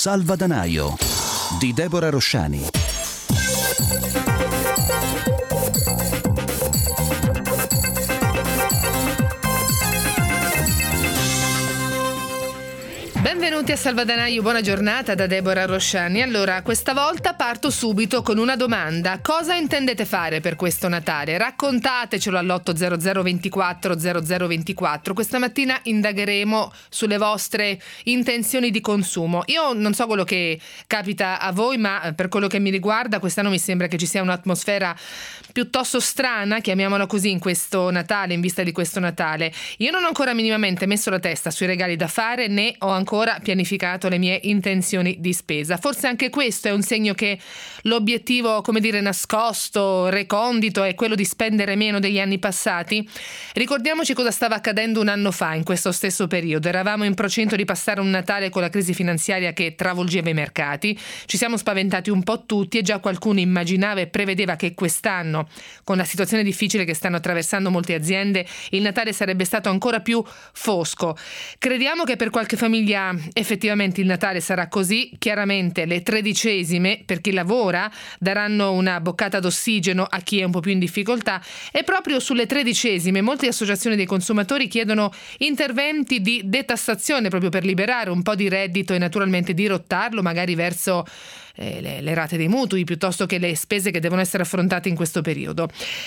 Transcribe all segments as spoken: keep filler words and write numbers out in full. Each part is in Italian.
Salvadanaio di Deborah Rosciani. Benvenuti a Salvadanaio, buona giornata da Deborah Rosciani. Allora, questa volta parto subito con una domanda. Cosa intendete fare per questo Natale? Raccontatecelo all'otto zero zero ventiquattro zero zero ventiquattro. Questa mattina indagheremo sulle vostre intenzioni di consumo. Io non so quello che capita a voi, ma per quello che mi riguarda quest'anno mi sembra che ci sia un'atmosfera piuttosto strana, chiamiamola così, in questo Natale, in vista di questo Natale. Io non ho ancora minimamente messo la testa sui regali da fare, né ho ancora pianificato le mie intenzioni di spesa. Forse anche questo è un segno che l'obiettivo, come dire, nascosto, recondito, è quello di spendere meno degli anni passati. Ricordiamoci cosa stava accadendo un anno fa in questo stesso periodo. Eravamo in procinto di passare un Natale con la crisi finanziaria che travolgeva i mercati. Ci siamo spaventati un po' tutti e già qualcuno immaginava e prevedeva che quest'anno, con la situazione difficile che stanno attraversando molte aziende, il Natale sarebbe stato ancora più fosco. Crediamo che per qualche famiglia effettivamente il Natale sarà così. Chiaramente le tredicesime, per chi lavora, daranno una boccata d'ossigeno a chi è un po' più in difficoltà, e proprio sulle tredicesime molte associazioni dei consumatori chiedono interventi di detassazione proprio per liberare un po' di reddito e naturalmente dirottarlo magari verso Eh, le, le rate dei mutui piuttosto che le spese che devono essere affrontate in questo periodo.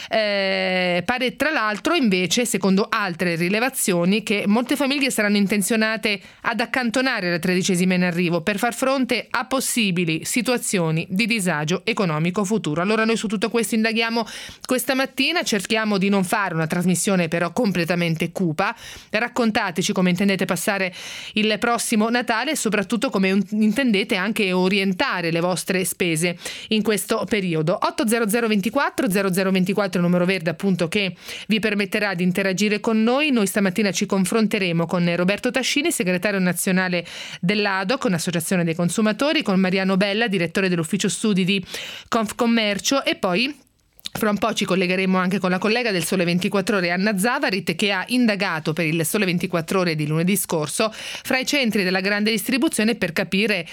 Eh, pare tra l'altro invece, secondo altre rilevazioni, che molte famiglie saranno intenzionate ad accantonare la tredicesima in arrivo per far fronte a possibili situazioni di disagio economico futuro. Allora noi su tutto questo indaghiamo questa mattina, cerchiamo di non fare una trasmissione però completamente cupa. Raccontateci come intendete passare il prossimo Natale e soprattutto come un- intendete anche orientare le vostre spese in questo periodo. otto zero zero ventiquattro zero zero ventiquattro, il numero verde appunto che vi permetterà di interagire con noi. Noi stamattina ci confronteremo con Roberto Tascini, segretario nazionale dell'A D O C, un'associazione dei consumatori, con Mariano Bella, direttore dell'ufficio studi di Confcommercio, e poi fra un po' ci collegheremo anche con la collega del Sole ventiquattro Ore, Anna Zavarit, che ha indagato per il Sole ventiquattro Ore di lunedì scorso fra i centri della grande distribuzione per capire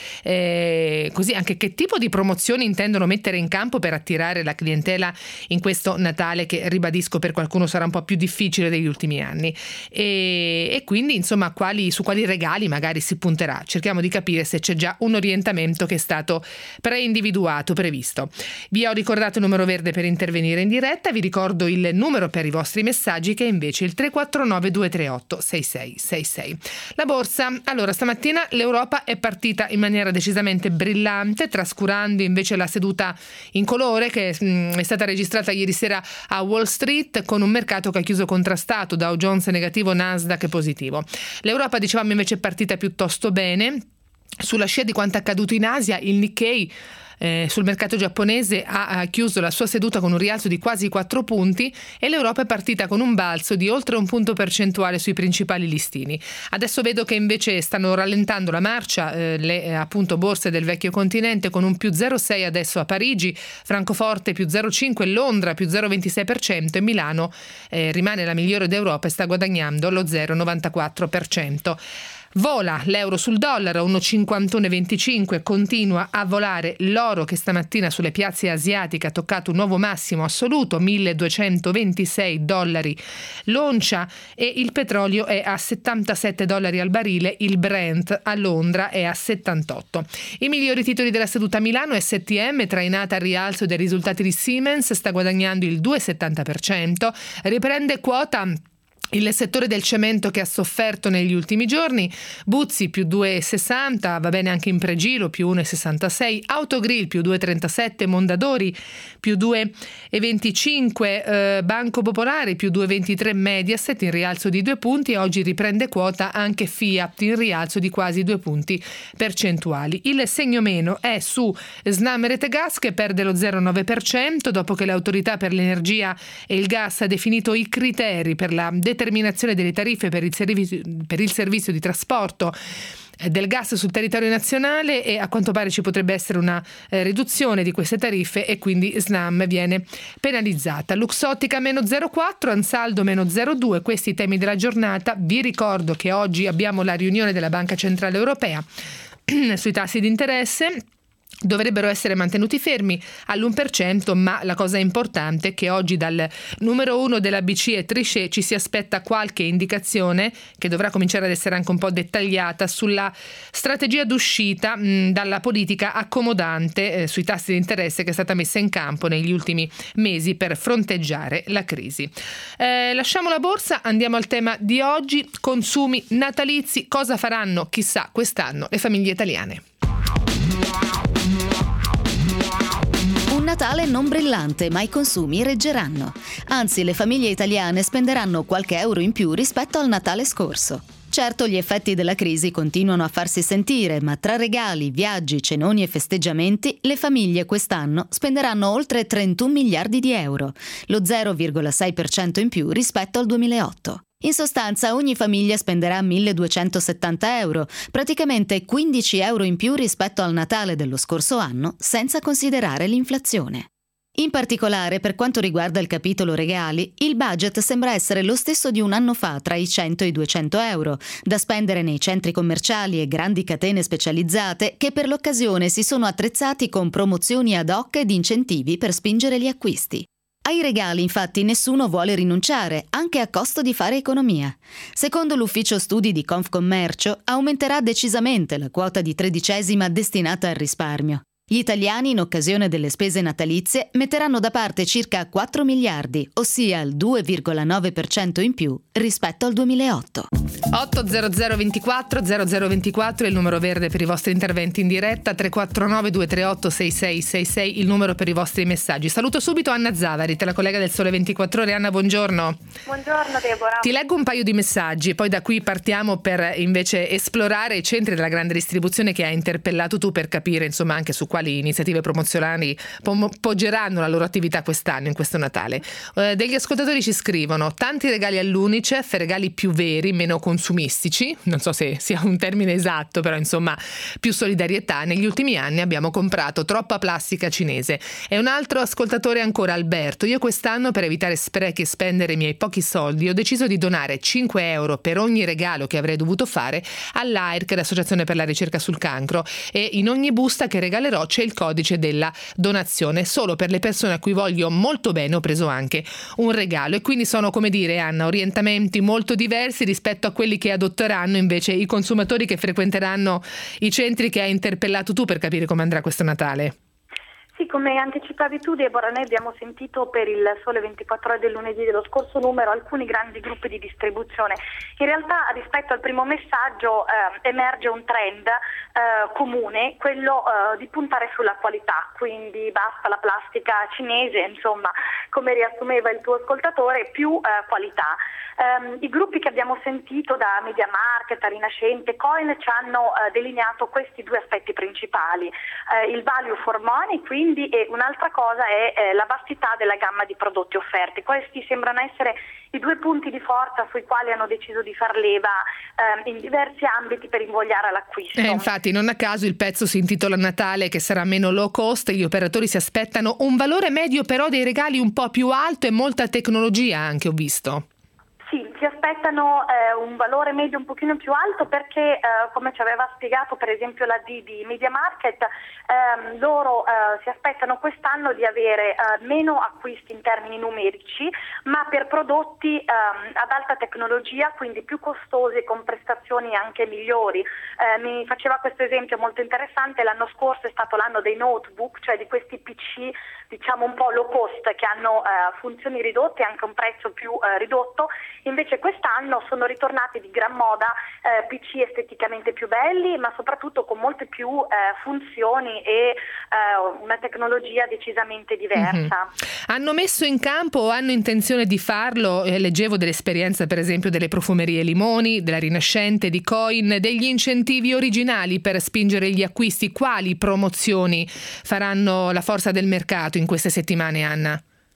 eh, così anche che tipo di promozioni intendono mettere in campo per attirare la clientela in questo Natale che, ribadisco, per qualcuno sarà un po' più difficile degli ultimi anni, e, e quindi insomma quali, su quali regali magari si punterà. Cerchiamo di capire se c'è già un orientamento che è stato preindividuato, previsto. Vi ho ricordato il numero verde per intervenire in diretta, vi ricordo il numero per i vostri messaggi che è invece il tre quattro nove due tre otto sei sei sei sei. La borsa, allora stamattina l'Europa è partita in maniera decisamente brillante, trascurando invece la seduta in colore che mh, è stata registrata ieri sera a Wall Street, con un mercato che ha chiuso contrastato, Dow Jones negativo, Nasdaq positivo. L'Europa, dicevamo, invece è partita piuttosto bene. Sulla scia di quanto accaduto in Asia, il Nikkei Eh, sul mercato giapponese ha, ha chiuso la sua seduta con un rialzo di quasi quattro punti e l'Europa è partita con un balzo di oltre un punto percentuale sui principali listini. Adesso vedo che invece stanno rallentando la marcia eh, le eh, appunto borse del vecchio continente, con un più zero virgola sei adesso a Parigi, Francoforte più zero virgola cinque, Londra più zero virgola ventisei per cento e Milano eh, rimane la migliore d'Europa e sta guadagnando lo zero virgola novantaquattro per cento. Vola l'euro sul dollaro a uno virgola cinquantuno venticinque, continua a volare l'oro che stamattina sulle piazze asiatiche ha toccato un nuovo massimo assoluto, milleduecentoventisei dollari l'oncia, e il petrolio è a settantasette dollari al barile, il Brent a Londra è a settantotto. I migliori titoli della seduta a Milano: S T M, trainata al rialzo dei risultati di Siemens, sta guadagnando il due virgola settanta per cento, riprende quota il settore del cemento che ha sofferto negli ultimi giorni. Buzzi più due virgola sessanta, va bene anche Impregilo più uno virgola sessantasei, Autogrill più due virgola trentasette, Mondadori più due virgola venticinque, eh, Banco Popolare più due virgola ventitré, Mediaset in rialzo di due punti, e oggi riprende quota anche Fiat in rialzo di quasi due punti percentuali. Il segno meno è su Snam Rete Gas, che perde lo zero virgola nove per cento dopo che l'autorità per l'energia e il gas ha definito i criteri per la determinazione delle tariffe per il servizio, per il servizio di trasporto del gas sul territorio nazionale, e a quanto pare ci potrebbe essere una eh, riduzione di queste tariffe e quindi Snam viene penalizzata. Luxottica meno zero virgola quattro, Ansaldo meno zero virgola due, questi i temi della giornata. Vi ricordo che oggi abbiamo la riunione della Banca Centrale Europea sui tassi di interesse dovrebbero essere mantenuti fermi all'uno per cento, ma la cosa importante è che oggi dal numero uno della B C E Trichet ci si aspetta qualche indicazione che dovrà cominciare ad essere anche un po' dettagliata sulla strategia d'uscita mh, dalla politica accomodante eh, sui tassi di interesse che è stata messa in campo negli ultimi mesi per fronteggiare la crisi. Eh, lasciamo la borsa, andiamo al tema di oggi: consumi natalizi. Cosa faranno, chissà, quest'anno le famiglie italiane? Un Natale non brillante, ma i consumi reggeranno. Anzi, le famiglie italiane spenderanno qualche euro in più rispetto al Natale scorso. Certo, gli effetti della crisi continuano a farsi sentire, ma tra regali, viaggi, cenoni e festeggiamenti, le famiglie quest'anno spenderanno oltre trentuno miliardi di euro, lo zero virgola sei per cento in più rispetto al duemilaotto. In sostanza, ogni famiglia spenderà milleduecentosettanta euro, praticamente quindici euro in più rispetto al Natale dello scorso anno, senza considerare l'inflazione. In particolare, per quanto riguarda il capitolo regali, il budget sembra essere lo stesso di un anno fa, tra i cento e i duecento euro, da spendere nei centri commerciali e grandi catene specializzate che per l'occasione si sono attrezzati con promozioni ad hoc ed incentivi per spingere gli acquisti. Ai regali, infatti, nessuno vuole rinunciare, anche a costo di fare economia. Secondo l'ufficio studi di Confcommercio, aumenterà decisamente la quota di tredicesima destinata al risparmio. Gli italiani, in occasione delle spese natalizie, metteranno da parte circa quattro miliardi, ossia il due virgola nove per cento in più rispetto al duemilaotto. otto zero zero ventiquattro zero zero ventiquattro è il numero verde per i vostri interventi in diretta, tre quattro nove due tre otto sei sei sei sei il numero per i vostri messaggi. Saluto subito Anna Zavari, la collega del Sole ventiquattro Ore. Anna, buongiorno. Buongiorno Deborah. Ti leggo un paio di messaggi, poi da qui partiamo per invece esplorare i centri della grande distribuzione che hai interpellato tu, per capire insomma anche su quali iniziative promozionali poggeranno la loro attività quest'anno, in questo Natale. Eh, degli ascoltatori ci scrivono: tanti regali all'Unicef, regali più veri, meno consumistici, non so se sia un termine esatto, però insomma più solidarietà. Negli ultimi anni abbiamo comprato troppa plastica cinese. E un altro ascoltatore ancora, Alberto: io quest'anno, per evitare sprechi e spendere i miei pochi soldi, ho deciso di donare cinque euro per ogni regalo che avrei dovuto fare all'A I R C, l'Associazione per la ricerca sul cancro, e in ogni busta che regalerò c'è il codice della donazione. Solo per le persone a cui voglio molto bene ho preso anche un regalo. E quindi sono, come dire, Anna, orientamenti molto diversi rispetto a quelli che adotteranno invece i consumatori che frequenteranno i centri che hai interpellato tu, per capire come andrà questo Natale. Sì, come anticipavi tu Deborah, noi abbiamo sentito per il Sole ventiquattro Ore del lunedì dello scorso numero alcuni grandi gruppi di distribuzione. In realtà rispetto al primo messaggio eh, emerge un trend eh, comune, quello eh, di puntare sulla qualità, quindi basta la plastica cinese, insomma, come riassumeva il tuo ascoltatore, più eh, qualità. Um, I gruppi che abbiamo sentito, da MediaMarkt a Rinascente, Coin, ci hanno uh, delineato questi due aspetti principali, uh, il value for money, quindi, e un'altra cosa è eh, la vastità della gamma di prodotti offerti. Questi sembrano essere i due punti di forza sui quali hanno deciso di far leva um, in diversi ambiti per invogliare all'acquisto. Eh, infatti, non a caso il pezzo si intitola Natale, che sarà meno low cost. Gli operatori si aspettano un valore medio però dei regali un po' più alto e molta tecnologia anche, ho visto. Sì, si aspettano eh, un valore medio un pochino più alto perché, eh, come ci aveva spiegato per esempio la D di MediaMarkt, ehm, loro eh, si aspettano quest'anno di avere eh, meno acquisti in termini numerici, ma per prodotti ehm, ad alta tecnologia, quindi più costosi e con prestazioni anche migliori. Eh, mi faceva questo esempio molto interessante: l'anno scorso è stato l'anno dei notebook, cioè di questi P C diciamo un po' low cost che hanno eh, funzioni ridotte e anche un prezzo più eh, ridotto. Invece quest'anno sono ritornati di gran moda eh, P C esteticamente più belli, ma soprattutto con molte più eh, funzioni e eh, una tecnologia decisamente diversa. Mm-hmm. Hanno messo in campo o hanno intenzione di farlo, eh, leggevo dell'esperienza per esempio delle profumerie Limoni, della Rinascente, di Coin, degli incentivi originali per spingere gli acquisti. Quali promozioni faranno la forza del mercato in queste settimane, Anna?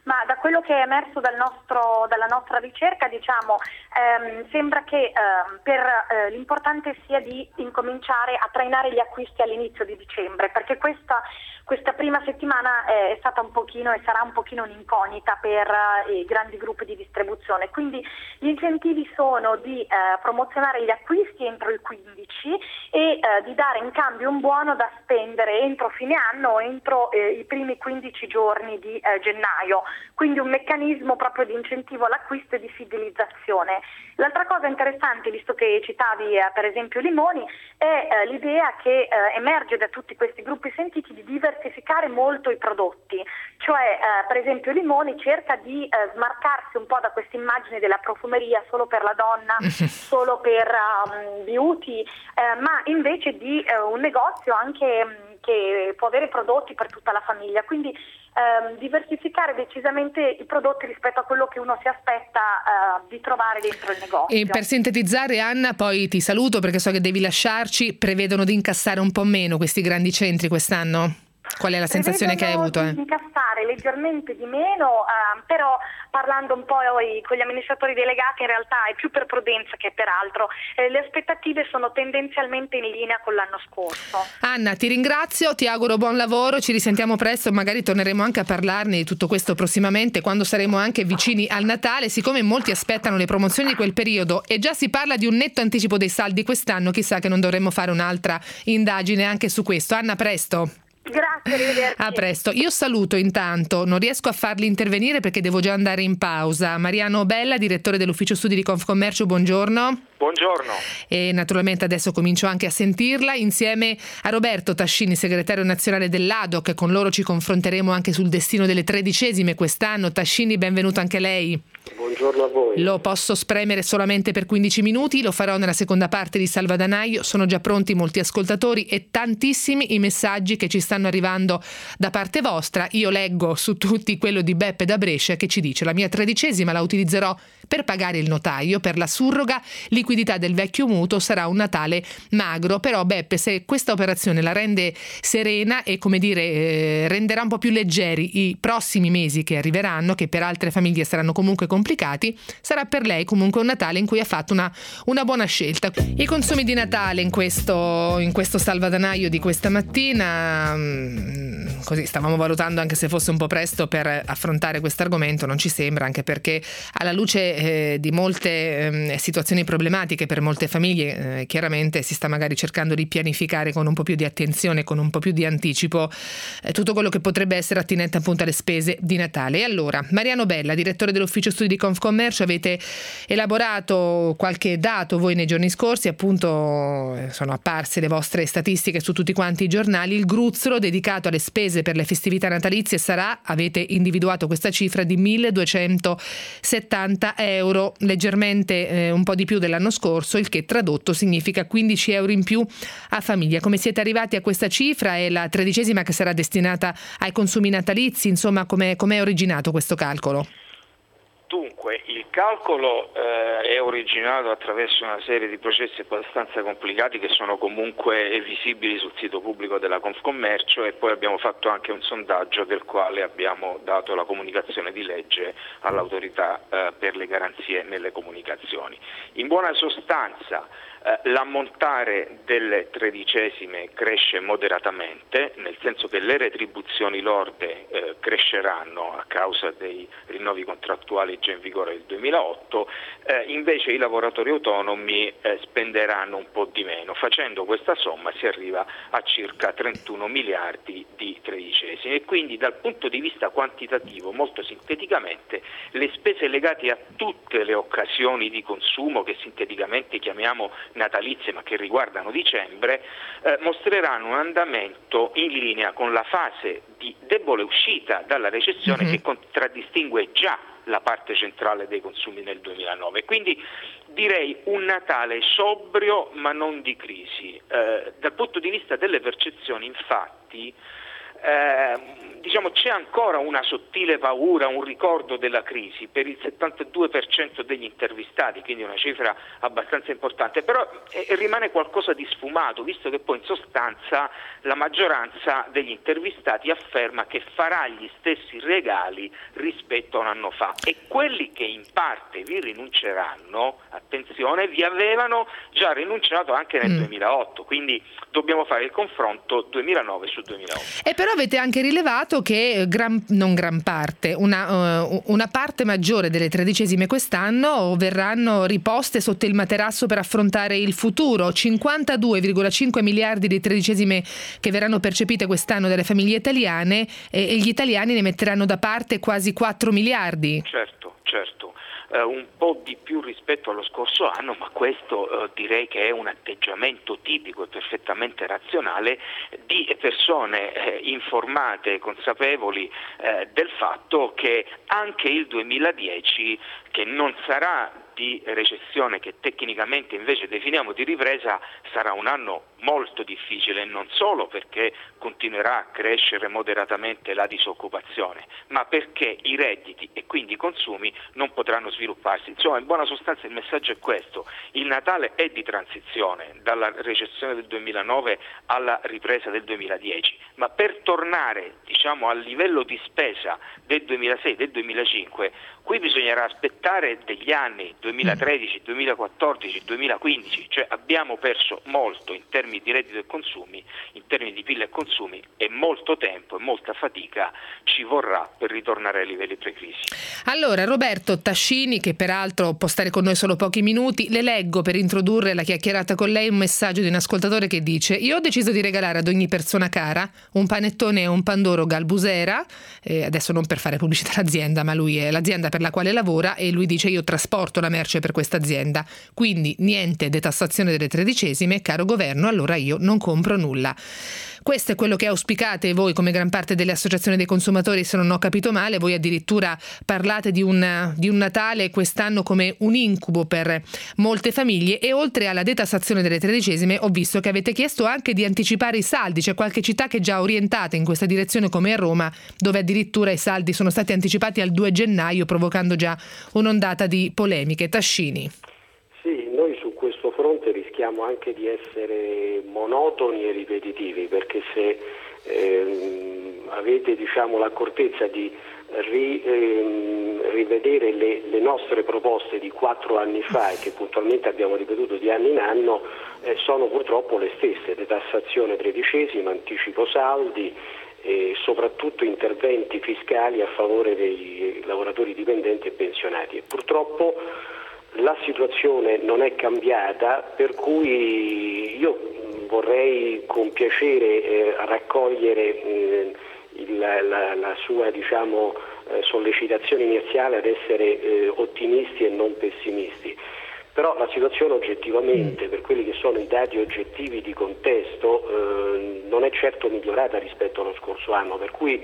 ma da quello che è emerso dal nostro, dalla nostra ricerca, diciamo, ehm, sembra che ehm, per eh, l'importante sia di incominciare a trainare gli acquisti all'inizio di dicembre, perché questa Questa prima settimana è stata un pochino e sarà un pochino un'incognita per uh, i grandi gruppi di distribuzione, quindi gli incentivi sono di uh, promozionare gli acquisti entro il quindici e uh, di dare in cambio un buono da spendere entro fine anno o entro uh, i primi quindici giorni di uh, gennaio, quindi un meccanismo proprio di incentivo all'acquisto e di fidelizzazione. L'altra cosa interessante, visto che citavi uh, per esempio Limoni, è uh, l'idea che uh, emerge da tutti questi gruppi sentiti di diversificare molto i prodotti, cioè eh, per esempio Limoni cerca di eh, smarcarsi un po' da questa immagine della profumeria solo per la donna, solo per um, beauty, eh, ma invece di eh, un negozio anche um, che può avere prodotti per tutta la famiglia, quindi ehm, diversificare decisamente i prodotti rispetto a quello che uno si aspetta eh, di trovare dentro il negozio. E per sintetizzare, Anna, poi ti saluto perché so che devi lasciarci, prevedono di incassare un po' meno questi grandi centri quest'anno? Qual è la sensazione che hai avuto? Eh? Di incassare leggermente di meno, eh, però parlando un po' con gli amministratori delegati in realtà è più per prudenza che per altro. Eh, le aspettative sono tendenzialmente in linea con l'anno scorso. Anna, ti ringrazio, ti auguro buon lavoro, ci risentiamo presto, magari torneremo anche a parlarne di tutto questo prossimamente quando saremo anche vicini al Natale. Siccome molti aspettano le promozioni di quel periodo e già si parla di un netto anticipo dei saldi quest'anno, chissà che non dovremmo fare un'altra indagine anche su questo. Anna, presto. Grazie, arrivederci. A presto. Io saluto intanto, non riesco a farli intervenire perché devo già andare in pausa. Mariano Bella, direttore dell'ufficio studi di Confcommercio, buongiorno. Buongiorno. E naturalmente adesso comincio anche a sentirla insieme a Roberto Tascini, segretario nazionale dell'A D O C. Con loro ci confronteremo anche sul destino delle tredicesime quest'anno. Tascini, benvenuto anche lei. Buongiorno a voi. Lo posso spremere solamente per quindici minuti, lo farò nella seconda parte di Salvadanaio. Sono già pronti molti ascoltatori e tantissimi i messaggi che ci stanno arrivando da parte vostra. Io leggo su tutti quello di Beppe da Brescia che ci dice: la mia tredicesima la utilizzerò per pagare il notaio, per la surroga liquidità del vecchio mutuo, sarà un Natale magro. Però Beppe, se questa operazione la rende serena e come dire eh, renderà un po' più leggeri i prossimi mesi che arriveranno, che per altre famiglie saranno comunque complicati, sarà per lei comunque un Natale in cui ha fatto una, una buona scelta. I consumi di Natale in questo, in questo Salvadanaio di questa mattina, mh, così stavamo valutando anche se fosse un po' presto per affrontare questo argomento, non ci sembra, anche perché alla luce eh, di molte eh, situazioni problematiche per molte famiglie, eh, chiaramente si sta magari cercando di pianificare con un po' più di attenzione, con un po' più di anticipo eh, tutto quello che potrebbe essere attinente appunto alle spese di Natale. E allora, Mariano Bella, direttore dell'ufficio studi di Confcommercio, avete elaborato qualche dato voi nei giorni scorsi, appunto eh, sono apparse le vostre statistiche su tutti quanti i giornali. Il gruzzolo dedicato alle spese per le festività natalizie sarà, avete individuato questa cifra, di milleduecentosettanta euro, leggermente eh, un po' di più dell'anno scorso, il che tradotto significa quindici euro in più a famiglia. Come siete arrivati a questa cifra? È la tredicesima che sarà destinata ai consumi natalizi, insomma come è originato questo calcolo? Dunque, il calcolo eh, è originato attraverso una serie di processi abbastanza complicati che sono comunque visibili sul sito pubblico della Confcommercio, e poi abbiamo fatto anche un sondaggio del quale abbiamo dato la comunicazione di legge all'autorità eh, per le garanzie nelle comunicazioni. In buona sostanza, eh, l'ammontare delle tredicesime cresce moderatamente, nel senso che le retribuzioni lorde eh, cresceranno a causa dei rinnovi contrattuali già in vigore del duemilaotto, eh, invece i lavoratori autonomi eh, spenderanno un po' di meno. Facendo questa somma si arriva a circa trentuno miliardi di tredicesimi, e quindi dal punto di vista quantitativo, molto sinteticamente, le spese legate a tutte le occasioni di consumo che sinteticamente chiamiamo natalizie ma che riguardano dicembre, eh, mostreranno un andamento in linea con la fase di debole uscita dalla recessione mm-hmm. che contraddistingue già la parte centrale dei consumi nel duemilanove. Quindi direi un Natale sobrio ma non di crisi. Eh, dal punto di vista delle percezioni, infatti, eh, diciamo c'è ancora una sottile paura, un ricordo della crisi per il settantadue per cento degli intervistati, quindi una cifra abbastanza importante, però eh, rimane qualcosa di sfumato, visto che poi in sostanza la maggioranza degli intervistati afferma che farà gli stessi regali rispetto a un anno fa, e quelli che in parte vi rinunceranno, attenzione, vi avevano già rinunciato anche nel mm. duemilaotto, quindi dobbiamo fare il confronto duemilanove su duemilaotto. E però avete anche rilevato che gran, non gran parte, una, uh, una parte maggiore delle tredicesime quest'anno verranno riposte sotto il materasso per affrontare il futuro. cinquantadue virgola cinque miliardi di tredicesime che verranno percepite quest'anno dalle famiglie italiane, e, e gli italiani ne metteranno da parte quasi quattro miliardi. Certo, certo. Uh, un po' di più rispetto allo scorso anno, ma questo uh, direi che è un atteggiamento tipico e perfettamente razionale di persone eh, informate, consapevoli eh, del fatto che anche il duemiladieci, che non sarà di recessione, che tecnicamente invece definiamo di ripresa, sarà un anno molto difficile, non solo perché continuerà a crescere moderatamente la disoccupazione, ma perché i redditi e quindi i consumi non potranno svilupparsi. Insomma, in buona sostanza il messaggio è questo: il Natale è di transizione dalla recessione del duemilanove alla ripresa del duemiladieci, ma per tornare, diciamo, al livello di spesa del duemilasei, del duemilacinque, qui bisognerà aspettare degli anni duemilatredici, duemilaquattordici, duemilaquindici, cioè abbiamo perso molto in termini di reddito e consumi, in termini di P I L e consumi, e molto tempo e molta fatica ci vorrà per ritornare ai livelli pre-crisi. Allora, Roberto Tascini, che peraltro può stare con noi solo pochi minuti, le leggo per introdurre la chiacchierata con lei un messaggio di un ascoltatore che dice: io ho deciso di regalare ad ogni persona cara un panettone e un pandoro Galbusera, eh, adesso non per fare pubblicità all'azienda, ma lui è l'azienda per la quale lavora, e lui dice: io trasporto la merce per questa azienda, quindi niente detassazione delle tredicesime, caro governo, allora io non compro nulla. Questo è quello che auspicate voi come gran parte delle associazioni dei consumatori, se non ho capito male. Voi addirittura parlate di un, di un Natale quest'anno come un incubo per molte famiglie, e oltre alla detassazione delle tredicesime ho visto che avete chiesto anche di anticipare i saldi. C'è qualche città che è già orientata in questa direzione, come a Roma, dove addirittura i saldi sono stati anticipati al due gennaio, provocando già un'ondata di polemiche. Tascini. Sì, noi su questo fronte rischiamo anche di essere monotoni e ripetitivi, perché se ehm, avete diciamo l'accortezza di ri, ehm, rivedere le, le nostre proposte di quattro anni fa, e che puntualmente abbiamo ripetuto di anno in anno, eh, sono purtroppo le stesse: detassazione tredicesima, anticipo saldi e soprattutto interventi fiscali a favore dei lavoratori dipendenti e pensionati. E purtroppo la situazione non è cambiata, per cui io vorrei con piacere eh, raccogliere eh, il, la, la sua diciamo, eh, sollecitazione iniziale ad essere eh, ottimisti e non pessimisti. Però la situazione oggettivamente, per quelli che sono i dati oggettivi di contesto, eh, non è certo migliorata rispetto allo scorso anno, per cui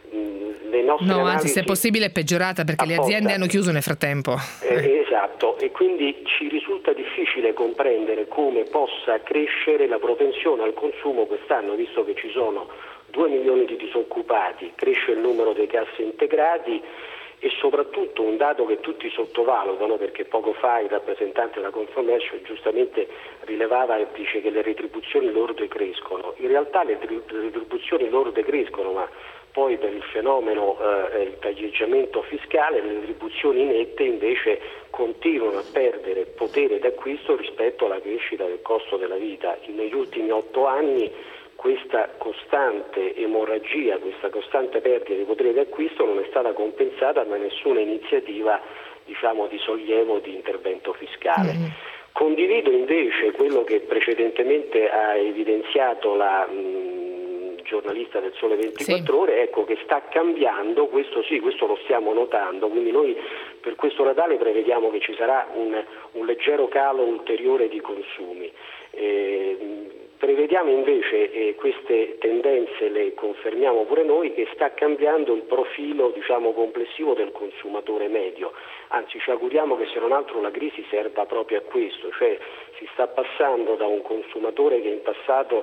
le nostre no, analisi, anzi, se è possibile è peggiorata, perché apposta, le aziende hanno chiuso nel frattempo. Eh, esatto, e quindi ci risulta difficile comprendere come possa crescere la propensione al consumo quest'anno, visto che ci sono due milioni di disoccupati, cresce il numero dei cassi integrati, e soprattutto un dato che tutti sottovalutano, perché poco fa il rappresentante della Confcommercio giustamente rilevava e dice che le retribuzioni lorde crescono. In realtà le retribuzioni lorde crescono, ma poi per il fenomeno eh, il taglieggiamento fiscale le retribuzioni nette invece continuano a perdere potere d'acquisto rispetto alla crescita del costo della vita. Negli ultimi otto anni questa costante emorragia, questa costante perdita di potere d'acquisto non è stata compensata da nessuna iniziativa diciamo, di sollievo di intervento fiscale. Mm. Condivido invece quello che precedentemente ha evidenziato la mh, giornalista del Sole ventiquattro Ore, sì. Ecco che sta cambiando, questo sì, questo lo stiamo notando, quindi noi per questo Natale prevediamo che ci sarà un, un leggero calo ulteriore di consumi. Eh, Prevediamo invece, e queste tendenze le confermiamo pure noi, che sta cambiando il profilo diciamo, complessivo del consumatore medio, anzi ci auguriamo che se non altro la crisi serva proprio a questo, cioè si sta passando da un consumatore che in passato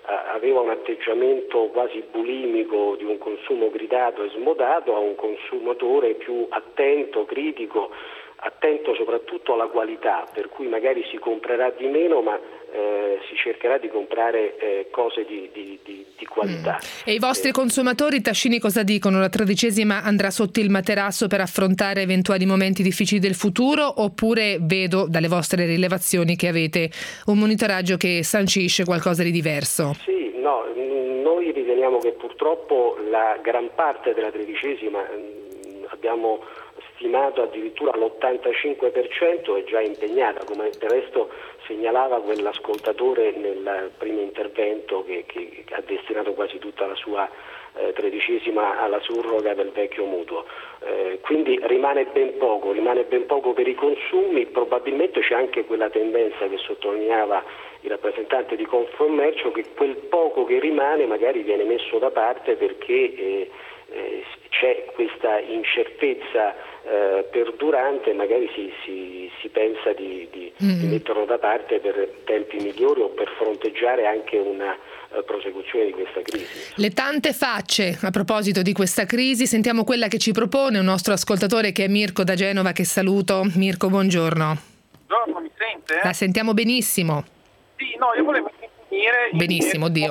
aveva un atteggiamento quasi bulimico di un consumo gridato e smodato a un consumatore più attento, critico, attento soprattutto alla qualità, per cui magari si comprerà di meno ma eh, si cercherà di comprare eh, cose di, di, di, di qualità. Mm. E i vostri eh. consumatori, Tascini, cosa dicono? La tredicesima andrà sotto il materasso per affrontare eventuali momenti difficili del futuro, oppure vedo dalle vostre rilevazioni che avete un monitoraggio che sancisce qualcosa di diverso? Sì, no, noi riteniamo che purtroppo la gran parte della tredicesima mh, abbiamo stimato addirittura l'ottantacinque per cento è già impegnata, come del resto segnalava quell'ascoltatore nel primo intervento che, che ha destinato quasi tutta la sua eh, tredicesima alla surroga del vecchio mutuo. Eh, quindi rimane ben poco, rimane ben poco per i consumi, probabilmente c'è anche quella tendenza che sottolineava il rappresentante di Confcommercio, che quel poco che rimane magari viene messo da parte perché eh, eh, c'è questa incertezza eh, perdurante, magari si, si, si pensa di, di, mm. di metterlo da parte per tempi migliori o per fronteggiare anche una uh, prosecuzione di questa crisi. Le tante facce a proposito di questa crisi, sentiamo quella che ci propone un nostro ascoltatore che è Mirko da Genova, che saluto. Mirko, buongiorno. Buongiorno, mi sente? La sentiamo benissimo. Sì, no, io volevo finire benissimo, Dio.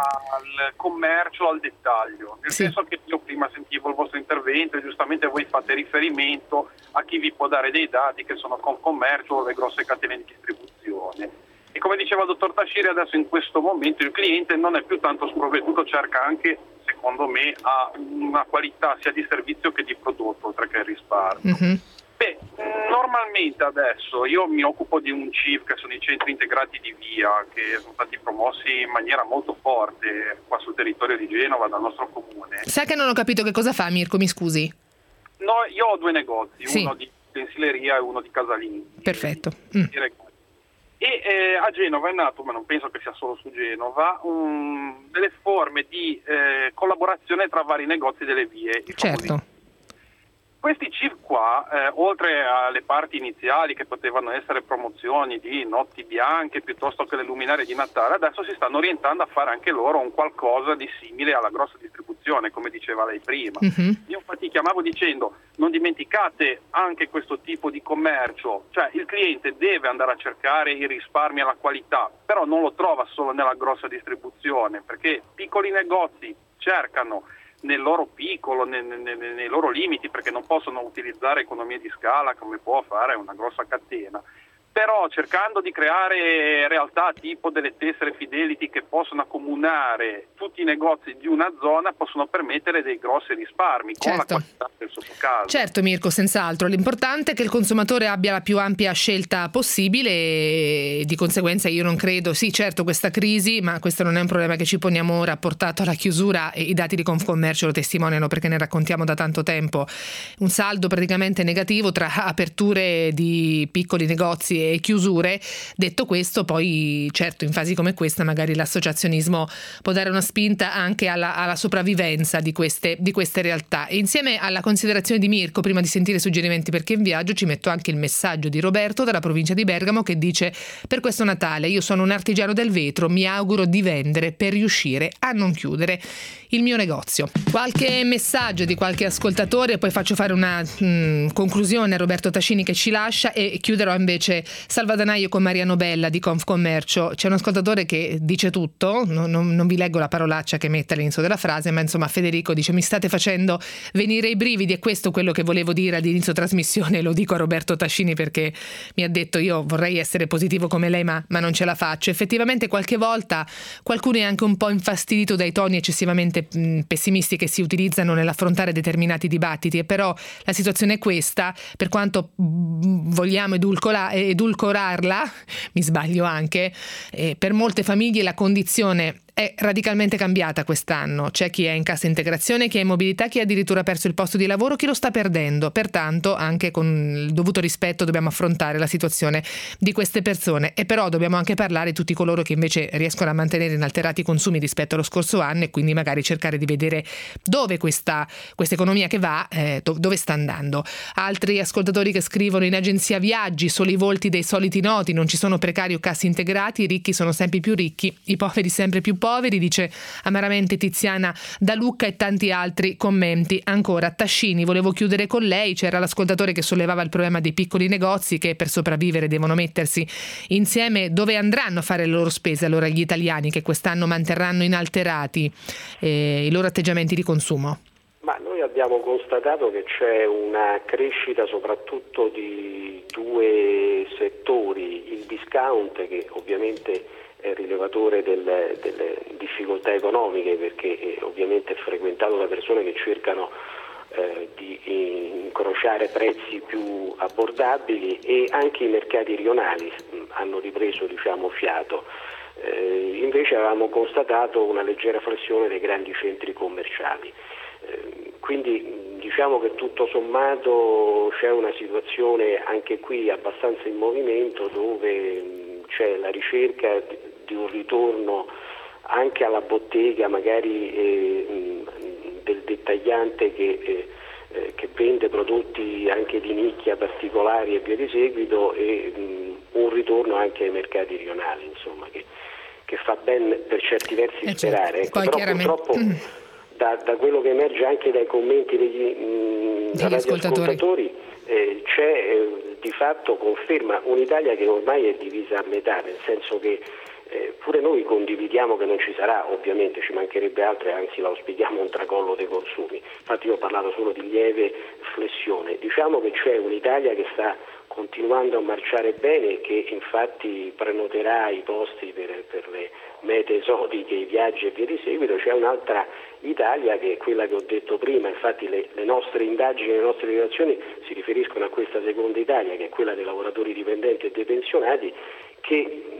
Al commercio al dettaglio, nel sì. senso che io prima sentivo il vostro intervento e giustamente voi fate riferimento a chi vi può dare dei dati che sono Confcommercio o le grosse catene di distribuzione. E come diceva il dottor Tasciri, adesso in questo momento il cliente non è più tanto sprovveduto, cerca anche, secondo me, a una qualità sia di servizio che di prodotto, oltre che il risparmio. Mm-hmm. Beh, normalmente adesso io mi occupo di un C I V, che sono i centri integrati di via, che sono stati promossi in maniera molto forte qua sul territorio di Genova dal nostro comune. Sa che non ho capito che cosa fa, Mirko, mi scusi? No, io ho due negozi, sì. uno di utensileria e uno di casalinghi. Perfetto. Mm. E eh, a Genova è nato, ma non penso che sia solo su Genova, um, delle forme di eh, collaborazione tra vari negozi delle vie. Certo. Questi C I V qua, eh, oltre alle parti iniziali che potevano essere promozioni di notti bianche piuttosto che le luminarie di Natale, adesso si stanno orientando a fare anche loro un qualcosa di simile alla grossa distribuzione, come diceva lei prima. Mm-hmm. Io infatti chiamavo dicendo: non dimenticate anche questo tipo di commercio, cioè il cliente deve andare a cercare i risparmi e la qualità, però non lo trova solo nella grossa distribuzione, perché piccoli negozi cercano nel loro piccolo, nei, nei, nei loro limiti, perché non possono utilizzare economie di scala come può fare una grossa catena, però cercando di creare realtà tipo delle tessere Fidelity che possono accomunare tutti i negozi di una zona, possono permettere dei grossi risparmi con certo. la qualità del sottocasa. Certo, Mirko, senz'altro. L'importante è che il consumatore abbia la più ampia scelta possibile e di conseguenza io non credo, sì certo questa crisi, ma questo non è un problema che ci poniamo ora portato alla chiusura, e i dati di Confcommercio lo testimoniano perché ne raccontiamo da tanto tempo. Un saldo praticamente negativo tra aperture di piccoli negozi e chiusure. Detto questo, poi certo in fasi come questa magari l'associazionismo può dare una spinta anche alla, alla sopravvivenza di queste, di queste realtà. E insieme alla considerazione di Mirko, prima di sentire i suggerimenti perché in viaggio, ci metto anche il messaggio di Roberto dalla provincia di Bergamo che dice: per questo Natale io sono un artigiano del vetro, mi auguro di vendere per riuscire a non chiudere il mio negozio. Qualche messaggio di qualche ascoltatore, poi faccio fare una mh, conclusione a Roberto Tascini che ci lascia e chiuderò invece Salvadanaio con Mariano Bella di Confcommercio. C'è un ascoltatore che dice tutto, non, non, non vi leggo la parolaccia che mette all'inizio della frase, ma insomma Federico dice: mi state facendo venire i brividi, e questo è quello che volevo dire all'inizio trasmissione, lo dico a Roberto Tascini perché mi ha detto: io vorrei essere positivo come lei ma, ma non ce la faccio. Effettivamente qualche volta qualcuno è anche un po' infastidito dai toni eccessivamente mh, pessimisti che si utilizzano nell'affrontare determinati dibattiti, e però la situazione è questa, per quanto mh, vogliamo edulcola, edulcorarla, mi sbaglio anche, eh, per molte famiglie la condizione è radicalmente cambiata quest'anno. C'è chi è in cassa integrazione, chi è in mobilità, chi ha addirittura perso il posto di lavoro, chi lo sta perdendo. Pertanto anche con il dovuto rispetto dobbiamo affrontare la situazione di queste persone, e però dobbiamo anche parlare di tutti coloro che invece riescono a mantenere inalterati i consumi rispetto allo scorso anno, e quindi magari cercare di vedere dove questa, questa economia che va, eh, dove sta andando. Altri ascoltatori che scrivono: in agenzia viaggi solo i volti dei soliti noti, non ci sono precari o cassi integrati, i ricchi sono sempre più ricchi, i poveri sempre più poveri, dice amaramente Tiziana da Lucca, e tanti altri commenti ancora. Tascini, volevo chiudere con lei, c'era l'ascoltatore che sollevava il problema dei piccoli negozi che per sopravvivere devono mettersi insieme. Dove andranno a fare le loro spese allora gli italiani che quest'anno manterranno inalterati eh, i loro atteggiamenti di consumo? Ma noi abbiamo constatato che c'è una crescita soprattutto di due settori, il discount, che ovviamente è rilevatore del, delle difficoltà economiche, perché è ovviamente è frequentato da persone che cercano eh, di incrociare prezzi più abbordabili, e anche i mercati rionali hanno ripreso, diciamo, fiato. Eh, invece avevamo constatato una leggera flessione dei grandi centri commerciali. Eh, quindi diciamo che tutto sommato c'è una situazione anche qui abbastanza in movimento, dove c'è la ricerca di un ritorno anche alla bottega, magari eh, del dettagliante che, eh, che vende prodotti anche di nicchia particolari e via di seguito, e mh, un ritorno anche ai mercati rionali, insomma, che, che fa ben per certi versi eh sperare. Ecco, Poi però chiaramente... purtroppo mm. da, da quello che emerge anche dai commenti degli, mh, degli ascoltatori eh, c'è eh, di fatto conferma un'Italia che ormai è divisa a metà, nel senso che Eh, pure noi condividiamo che non ci sarà, ovviamente ci mancherebbe altro, e anzi lo auspichiamo, un tracollo dei consumi. Infatti io ho parlato solo di lieve flessione. Diciamo che c'è un'Italia che sta continuando a marciare bene e che infatti prenoterà i posti per, per le mete esotiche, i viaggi e via di seguito. C'è un'altra Italia che è quella che ho detto prima, infatti le, le nostre indagini, le nostre relazioni si riferiscono a questa seconda Italia, che è quella dei lavoratori dipendenti e dei pensionati, che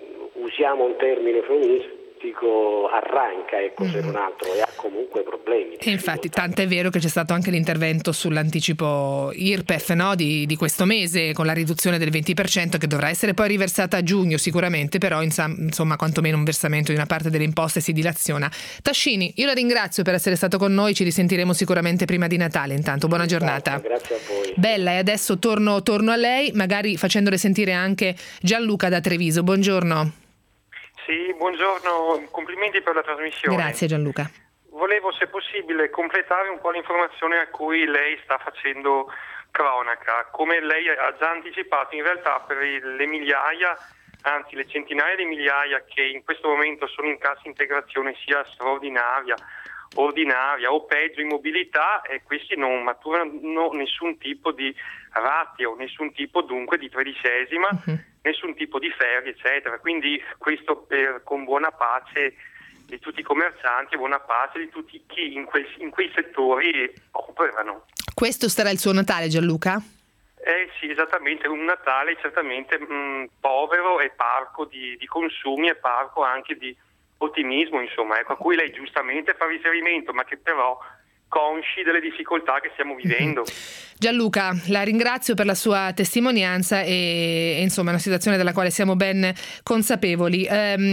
usiamo un termine eufemistico, arranca, ecco, se non altro, e ha comunque problemi. E infatti tant'è vero che c'è stato anche l'intervento sull'anticipo I R P E F, no, di, di questo mese, con la riduzione del venti per cento che dovrà essere poi riversata a giugno sicuramente, però insomma quantomeno un versamento di una parte delle imposte si dilaziona. Tascini, io la ringrazio per essere stato con noi, ci risentiremo sicuramente prima di Natale. Intanto buona giornata. Grazie a voi. Bella, e adesso torno, torno a lei, magari facendole sentire anche Gianluca da Treviso. Buongiorno. Sì, buongiorno, complimenti per la trasmissione. Grazie Gianluca. Volevo, se possibile, completare un po' l'informazione a cui lei sta facendo cronaca. Come lei ha già anticipato, in realtà per le migliaia, anzi le centinaia di migliaia che in questo momento sono in cassa integrazione sia straordinaria, ordinaria o peggio in mobilità, e questi non maturano nessun tipo di ratio, nessun tipo dunque di tredicesima, uh-huh. nessun tipo di ferie, eccetera. Quindi questo per, con buona pace di tutti i commercianti, buona pace di tutti chi in, quel, in quei settori operano. Questo sarà il suo Natale, Gianluca? Eh sì, esattamente, un Natale certamente mh, povero e parco di, di consumi, e parco anche di ottimismo, insomma, ecco, a cui lei giustamente fa riferimento, ma che però consci delle difficoltà che stiamo vivendo. Gianluca, la ringrazio per la sua testimonianza e, e insomma è una situazione della quale siamo ben consapevoli.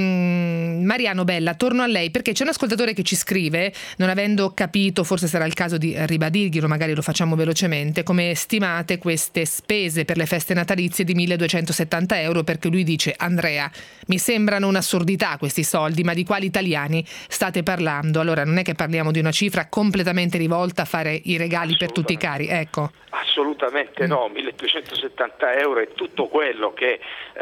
Ehm, Mariano Bella, torno a lei perché c'è un ascoltatore che ci scrive, non avendo capito, forse sarà il caso di ribadirglielo, magari lo facciamo velocemente, come stimate queste spese per le feste natalizie di milleduecentosettanta euro, perché lui dice: Andrea, mi sembrano un'assurdità questi soldi, ma di quali italiani state parlando? Allora non è che parliamo di una cifra completamente rivolta a fare i regali per tutti i cari, ecco. Assolutamente no, milleduecentosettanta euro è tutto quello che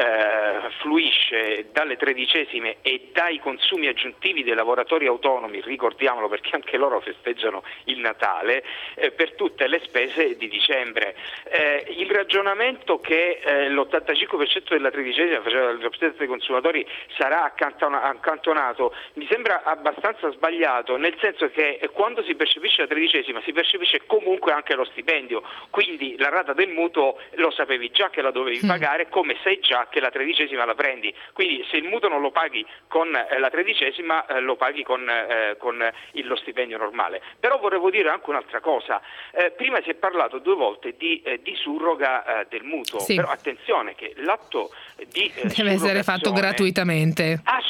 eh, fluisce dalle tredicesime e dai consumi aggiuntivi dei lavoratori autonomi, ricordiamolo perché anche loro festeggiano il Natale, eh, per tutte le spese di dicembre. Eh, il ragionamento che eh, l'ottantacinque per cento della tredicesima faceva il rappresentante dei consumatori sarà accantona- accantonato mi sembra abbastanza sbagliato, nel senso che quando si percepisce la tredicesima si percepisce comunque anche lo stipendio. Quindi la rata del mutuo lo sapevi già che la dovevi mm. pagare, come sai già che la tredicesima la prendi. Quindi se il mutuo non lo paghi con eh, la tredicesima, eh, lo paghi con, eh, con il, lo stipendio normale. Però volevo dire anche un'altra cosa. Eh, prima si è parlato due volte di, eh, di surroga eh, del mutuo, sì. Però attenzione che l'atto di eh, deve essere fatto gratuitamente. Assolutamente.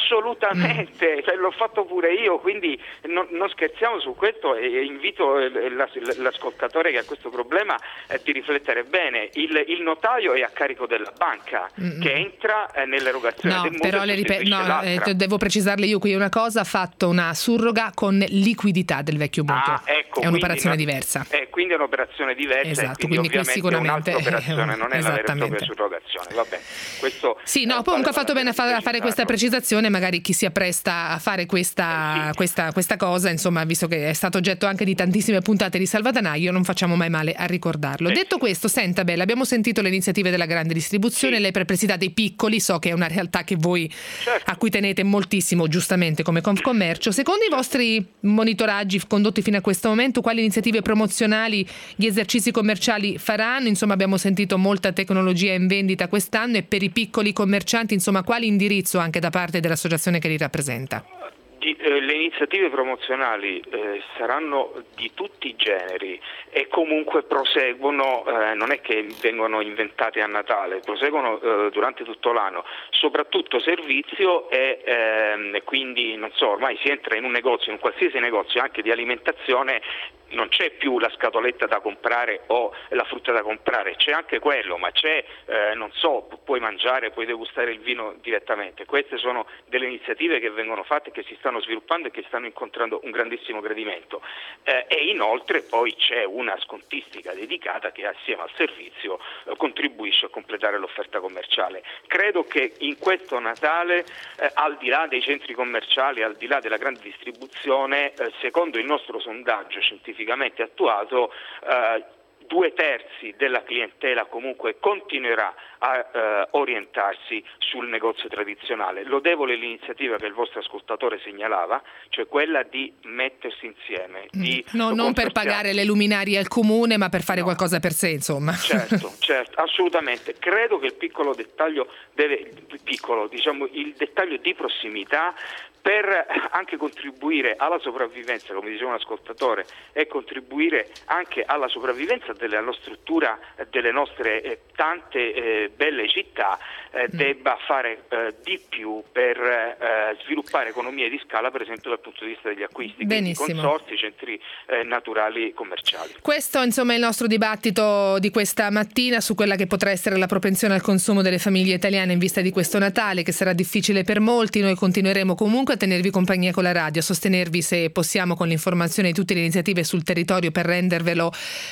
Assolutamente, mm. cioè, l'ho fatto pure io, quindi non, non scherziamo su questo e invito l'ascoltatore che ha questo problema eh, di riflettere bene. Il, il notaio è a carico della banca mm. che entra eh, nell'erogazione no, del mutuo. Però le ripet- no, eh, devo precisarle io qui una cosa: ha fatto una surroga con liquidità del vecchio mutuo. Ah, ecco, è un'operazione non, diversa. Eh, quindi è un'operazione diversa, esatto, e quindi, quindi ovviamente sicuramente è un'altra operazione, è un... non è la vera e propria surrogazione. Va bene. Questo sì, no, comunque ha fatto bene a fare, a fare questa precisazione, magari chi si appresta a fare questa, eh, sì. questa, questa cosa, insomma, visto che è stato oggetto anche di tantissime puntate di Salvadanaio, non facciamo mai male a ricordarlo. Eh, Detto sì. questo, senta Bella, abbiamo sentito le iniziative della grande distribuzione, sì. le perplessità dei piccoli, so che è una realtà che voi certo. a cui tenete moltissimo, giustamente, come Confcommercio. Secondo i vostri monitoraggi condotti fino a questo momento, quali iniziative promozionali gli esercizi commerciali faranno? Insomma, abbiamo sentito molta tecnologia in vendita quest'anno, e per i piccoli commercianti, insomma, quali indirizzo anche da parte dell'associazione che li rappresenta? Di, eh, le iniziative promozionali eh, saranno di tutti i generi e comunque proseguono, eh, non è che vengono inventate a Natale, proseguono eh, durante tutto l'anno, soprattutto servizio e ehm, quindi non so, ormai si entra in un negozio, in un qualsiasi negozio anche di alimentazione, non c'è più la scatoletta da comprare o la frutta da comprare, c'è anche quello, ma c'è, eh, non so, puoi mangiare, puoi degustare il vino direttamente. Queste sono delle iniziative che vengono fatte, che si stanno sviluppando e che stanno incontrando un grandissimo gradimento. Eh, e inoltre poi c'è una scontistica dedicata che assieme al servizio eh, contribuisce a completare l'offerta commerciale. Credo che in questo Natale, eh, al di là dei centri commerciali, al di là della grande distribuzione, eh, secondo il nostro sondaggio scientifico attuato, eh, due terzi della clientela comunque continuerà a eh, orientarsi sul negozio tradizionale. Lodevole l'iniziativa che il vostro ascoltatore segnalava, cioè quella di mettersi insieme. Di no, non per pagare le luminarie al comune, ma per fare no. qualcosa per sé, insomma. Certo, certo, assolutamente. Credo che il piccolo dettaglio deve, piccolo, diciamo, il dettaglio di prossimità, per anche contribuire alla sopravvivenza, come diceva un ascoltatore, e contribuire anche alla sopravvivenza della struttura delle nostre eh, tante eh, belle città, eh, debba fare eh, di più per eh, sviluppare economie di scala, per esempio dal punto di vista degli acquisti, Benissimo. quindi consorzi, centri eh, naturali commerciali. Questo insomma è il nostro dibattito di questa mattina su quella che potrà essere la propensione al consumo delle famiglie italiane in vista di questo Natale, che sarà difficile per molti. Noi continueremo comunque a tenervi compagnia con la radio, a sostenervi se possiamo con l'informazione di tutte le iniziative sul territorio per rendervelo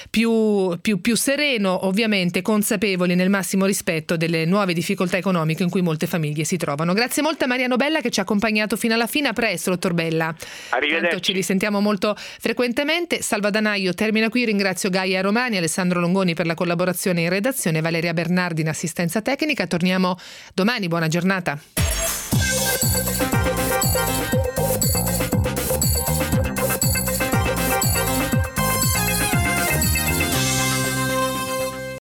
più, più, più sereno, ovviamente consapevoli nel massimo rispetto delle nuove difficoltà economiche in cui molte famiglie si trovano. Grazie molto a Mariano Bella che ci ha accompagnato fino alla fine. A presto, dottor Bella. Arrivederci. Tanto ci risentiamo molto frequentemente. Salvadanaio termina qui. Ringrazio Gaia Romani, Alessandro Longoni per la collaborazione in redazione, Valeria Bernardi in assistenza tecnica. Torniamo domani. Buona giornata.